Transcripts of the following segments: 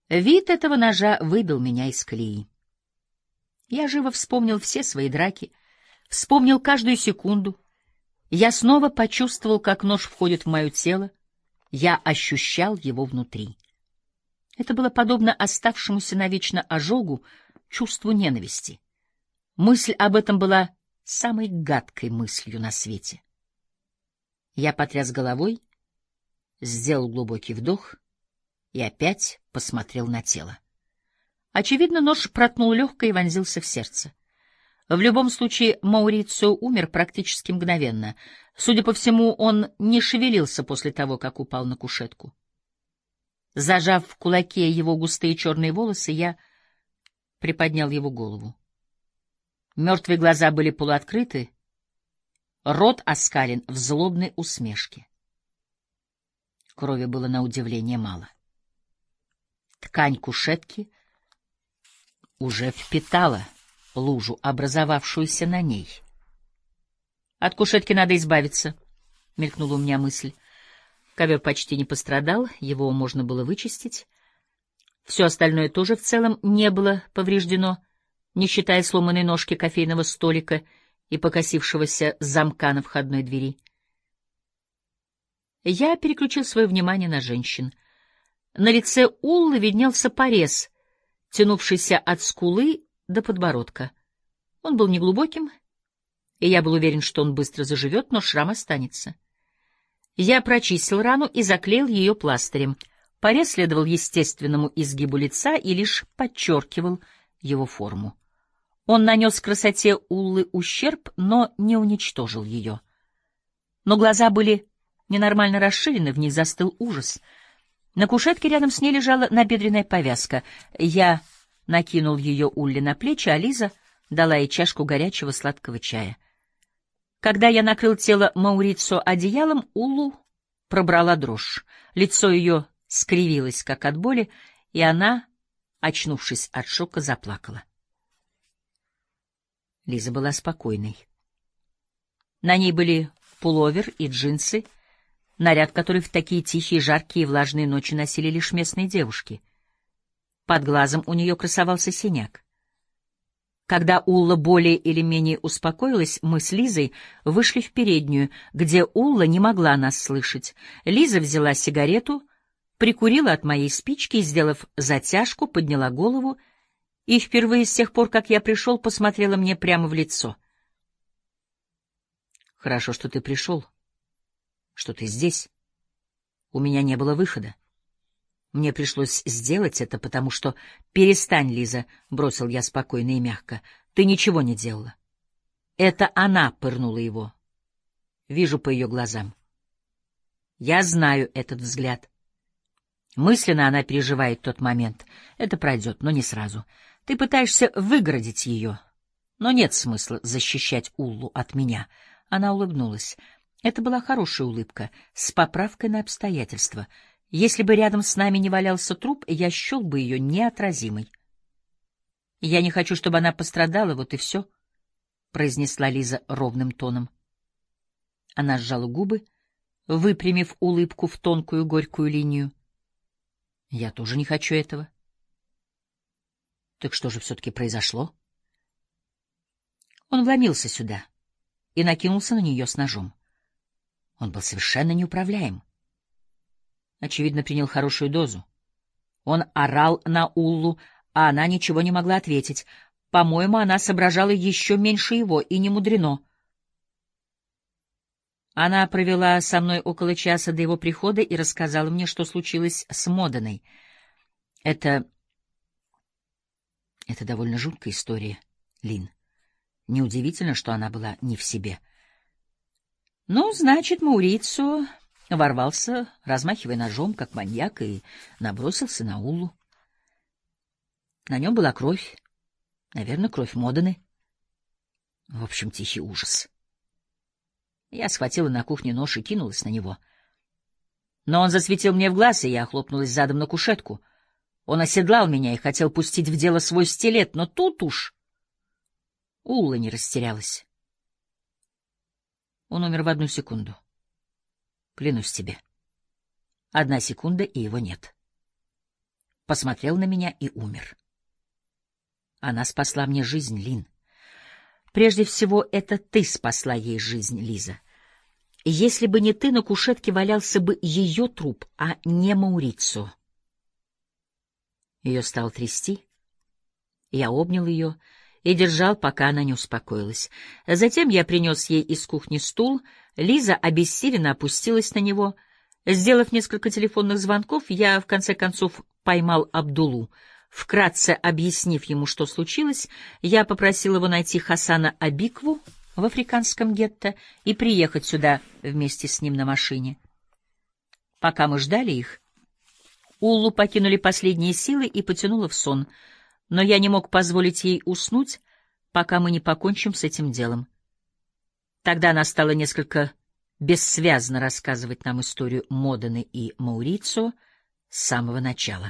Вид этого ножа выбил меня из колеи. Я живо вспомнил все свои драки, вспомнил каждую секунду. Я снова почувствовал, как нож входит в мое тело. Я ощущал его внутри. Это было подобно оставшемуся навечно ожогу, чувству ненависти. Мысль об этом была самой гадкой мыслью на свете. Я потряс головой, сделал глубокий вдох и опять посмотрел на тело. Очевидно, нож проткнул легкое и вонзился в сердце. В любом случае, Маурицио умер практически мгновенно. Судя по всему, он не шевелился после того, как упал на кушетку. Зажав в кулаке его густые черные волосы, я приподнял его голову. Мертвые глаза были полуоткрыты, рот оскален в злобной усмешке. Крови было на удивление мало. Ткань кушетки уже впитала лужу, образовавшуюся на ней. «От кушетки надо избавиться», — мелькнула у меня мысль. Ковер почти не пострадал, его можно было вычистить. Все остальное тоже в целом не было повреждено, не считая сломанной ножки кофейного столика и покосившегося замка на входной двери. Я переключил свое внимание на женщин. На лице Уллы виднелся порез, тянувшийся от скулы до подбородка. Он был неглубоким, и я был уверен, что он быстро заживет, но шрам останется. Я прочистил рану и заклеил ее пластырем. Порез следовал естественному изгибу лица и лишь подчеркивал его форму. Он нанес красоте Уллы ущерб, но не уничтожил ее. Но глаза были ненормально расширены, в них застыл ужас. На кушетке рядом с ней лежала набедренная повязка. Я накинул ее Улле на плечи, а Лиза дала ей чашку горячего сладкого чая. Когда я накрыл тело Маурицио одеялом, Уллу пробрала дрожь. Лицо ее скривилось, как от боли, и она, очнувшись от шока, заплакала. Лиза была спокойной. На ней были пуловер и джинсы, наряд, который в такие тихие, жаркие и влажные ночи носили лишь местные девушки. Под глазом у нее красовался синяк. Когда Улла более или менее успокоилась, мы с Лизой вышли в переднюю, где Улла не могла нас слышать. Лиза взяла сигарету, прикурила от моей спички и, сделав затяжку, подняла голову и впервые с тех пор, как я пришел, посмотрела мне прямо в лицо. «Хорошо, что ты пришел, что ты здесь. У меня не было выхода. Мне пришлось сделать это, потому что... Перестань, Лиза, — бросил я спокойно и мягко. Ты ничего не делала. Это она пырнула его. Вижу по ее глазам. Я знаю этот взгляд. Мысленно она переживает тот момент. Это пройдет, но не сразу. Ты пытаешься выгородить ее. Но нет смысла защищать Уллу от меня. Она улыбнулась. Это была хорошая улыбка, с поправкой на обстоятельства. Если бы рядом с нами не валялся труп, я счел бы ее неотразимой. — Я не хочу, чтобы она пострадала, вот и все, — произнесла Лиза ровным тоном. Она сжала губы, выпрямив улыбку в тонкую горькую линию. — Я тоже не хочу этого. — Так что же все-таки произошло? Он вломился сюда и накинулся на нее с ножом. Он был совершенно неуправляем. Очевидно, принял хорошую дозу. Он орал на Уллу, а она ничего не могла ответить. По-моему, она соображала еще меньше его, и не мудрено. Она провела со мной около часа до его прихода и рассказала мне, что случилось с Моданой. Это довольно жуткая история, Лин. Неудивительно, что она была не в себе. Ну, значит, Маурицио ворвался, размахивая ножом, как маньяк, и набросился на Уллу. На нем была кровь, наверное, кровь Моданы. В общем, тихий ужас. Я схватила на кухне нож и кинулась на него. Но он засветил мне в глаз, и я хлопнулась задом на кушетку. Он оседлал меня и хотел пустить в дело свой стилет, но тут уж Улла не растерялась. Он умер в 1 секунду. Клянусь тебе. 1 секунда, и его нет. посмотрел на меня и умер. Она спасла мне жизнь, Лин. Прежде всего, это ты спасла ей жизнь, Лиза. Если бы не ты, на кушетке валялся бы ее труп, а не Маурицио. Ее стало трясти. Я обнял ее и держал, пока она не успокоилась. Затем я принес ей из кухни стул. Лиза обессиленно опустилась на него. Сделав несколько телефонных звонков, я, в конце концов, поймал Абдулу. Вкратце объяснив ему, что случилось, я попросил его найти Хасана Абикву в африканском гетто и приехать сюда вместе с ним на машине. Пока мы ждали их, Уллу покинули последние силы и потянуло в сон, но я не мог позволить ей уснуть, пока мы не покончим с этим делом. Тогда она стала несколько бессвязно рассказывать нам историю Модены и Маурицио с самого начала.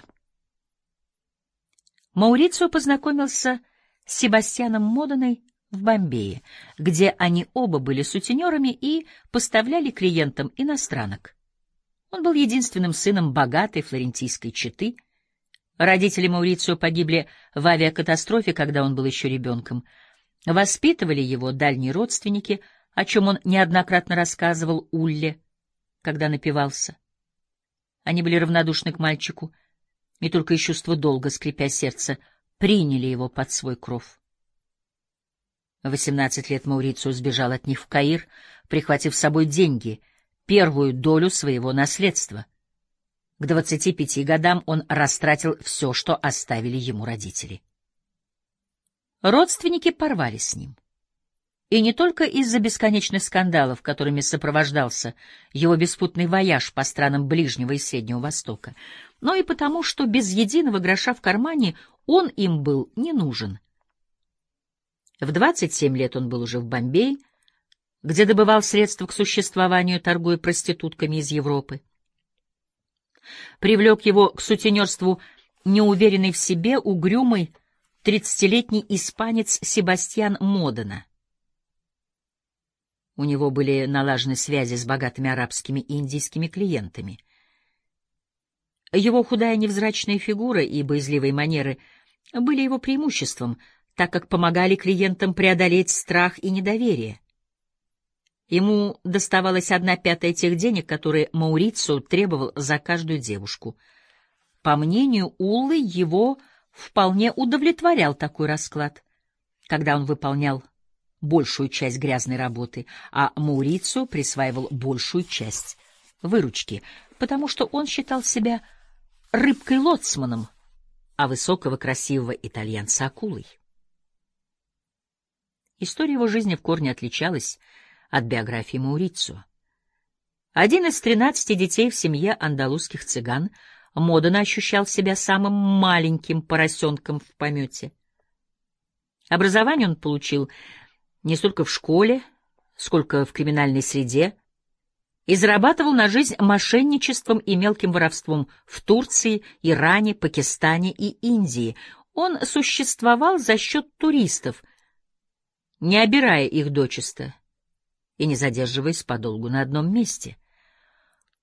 Маурицио познакомился с Себастьяном Моденой в Бомбее, где они оба были сутенерами и поставляли клиентам иностранок. Он был единственным сыном богатой флорентийской четы. Родители Маурицио погибли в авиакатастрофе, когда он был еще ребенком. Воспитывали его дальние родственники, о чем он неоднократно рассказывал Улле, когда напивался. Они были равнодушны к мальчику, и только из чувства долга, скрипя сердце, приняли его под свой кров. В 18 лет Маурицио сбежал от них в Каир, прихватив с собой деньги, первую долю своего наследства. К 25 годам он растратил все, что оставили ему родители. Родственники порвали с ним. И не только из-за бесконечных скандалов, которыми сопровождался его беспутный вояж по странам Ближнего и Среднего Востока, но и потому, что без единого гроша в кармане он им был не нужен. В 27 лет он был уже в Бомбее, где добывал средства к существованию, торгуя проститутками из Европы. Привлек его к сутенерству неуверенный в себе, угрюмый, 30-летний испанец Себастьян Модена. У него были налажены связи с богатыми арабскими и индийскими клиентами. Его худая невзрачная фигура и боязливые манеры были его преимуществом, так как помогали клиентам преодолеть страх и недоверие. Ему доставалась 1/5 тех денег, которые Маурицио требовал за каждую девушку. По мнению Уллы, его вполне удовлетворял такой расклад, когда он выполнял большую часть грязной работы, а Маурицио присваивал большую часть выручки, потому что он считал себя рыбкой-лоцманом, а высокого красивого итальянца — акулой. История его жизни в корне отличалась от биографии Маурицио. Один из 13 детей в семье андалузских цыган, Модена ощущал себя самым маленьким поросенком в помете. Образование он получил не столько в школе, сколько в криминальной среде, и зарабатывал на жизнь мошенничеством и мелким воровством в Турции, Иране, Пакистане и Индии. Он существовал за счет туристов, не обирая их дочисто и не задерживаясь подолгу на одном месте.